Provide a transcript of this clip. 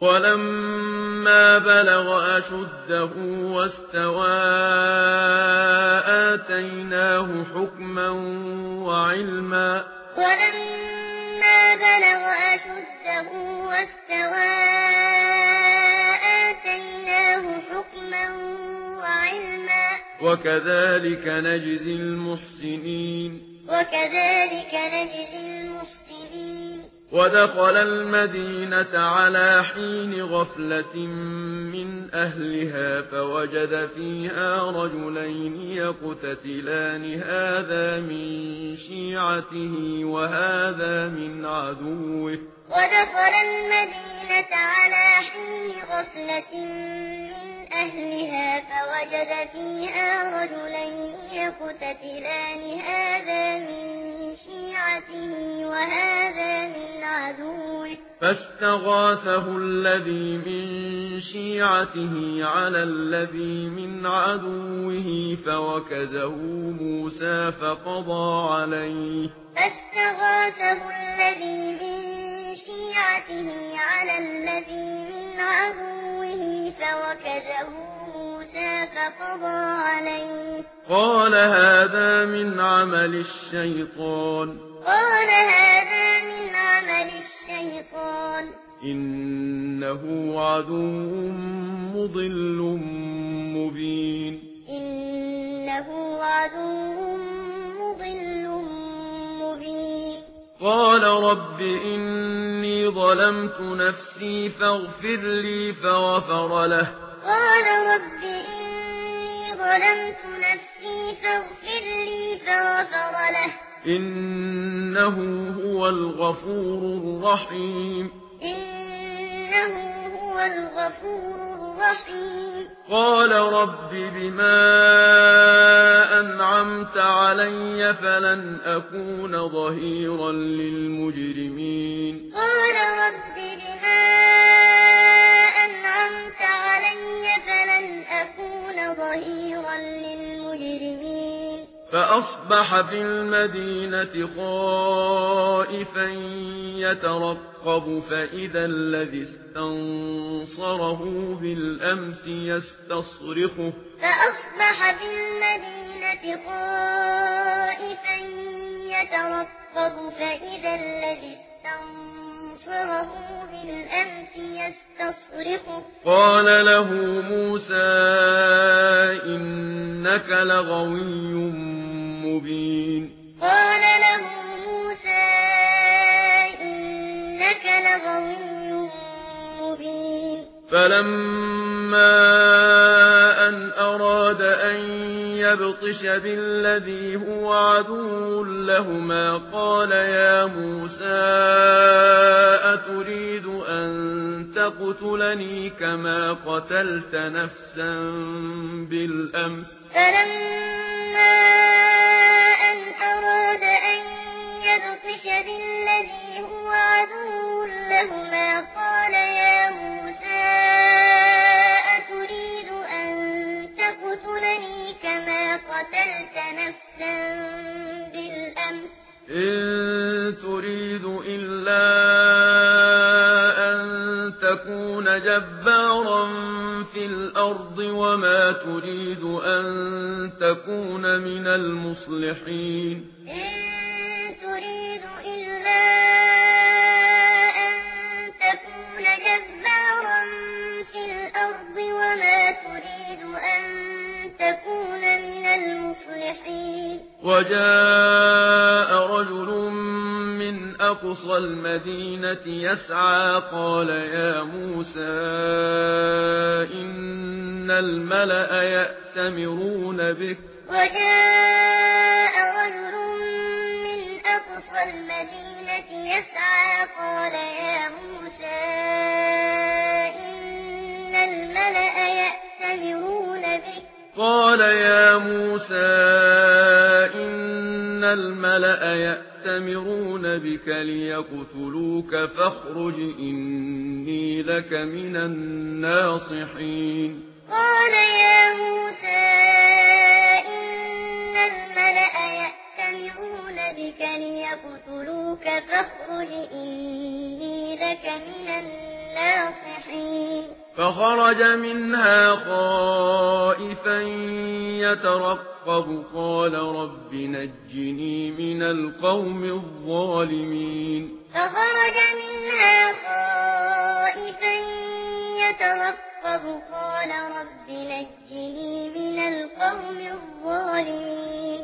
ولما بلغ أشده واستوى آتيناه حكما وعلما. ولما بلغ أشده واستوى آتيناه حكما وعلما. وكذلك نجزي المحسنين. ودخل المدينة على حين غفلة من أهلها فوجد فيها رجلين يقتتلان هذا من شيعته وهذا من عدوه. ودخل المدينة على حين غفلة من أهلها فوجد فيها رجلين يقتتلان هذا من شيعته وهذا من عدوه. فاستغاثه الذي من شيعته على الذي من عدوه فوكزه موسى فقضى عليه. فاستغاثه الذي من شيعته على الذي من عدوه فوكزه موسى فقضى عليه. قال هذا من عمل الشيطان. إنه عدو مضل مبين. قال رب إني ظلمت نفسي فاغفر لي فغفر له. إنه هو الغفور الرحيم. قال رب بما أنعمت علي فلن أكون ظهيرا للمجرمين. فأصبح في المدينة خائفا يترقب فإذا الذي استنصره بالأمس يستصرخه. قال له موسى إنك لغوي مبين. فلما أن أراد أن يبطش بالذي هو عدو لهما قال يا موسى أتريد أن تقتلني كما قتلت نفسا بالأمس. إن تريد إلا أن تكون جبارا في الأرض وما تريد أن تكون من المصلحين. وجاء رجل من أقصى المدينة يسعى قال يا موسى إن الملأ يأتمرون بك. قال يا موسى إن الملأ يأتمرون بك ليقتلوك فاخرج إني لك من الناصحين. قال يا موسى إن الملأ يأتمرون بك ليقتلوك فاخرج إني لك من الناصحين. فخرج منها خائفا يترقب قال رب نجني من القوم الظالمين فخرج منها خائفا يترقب قال رب نجني من القوم الظالمين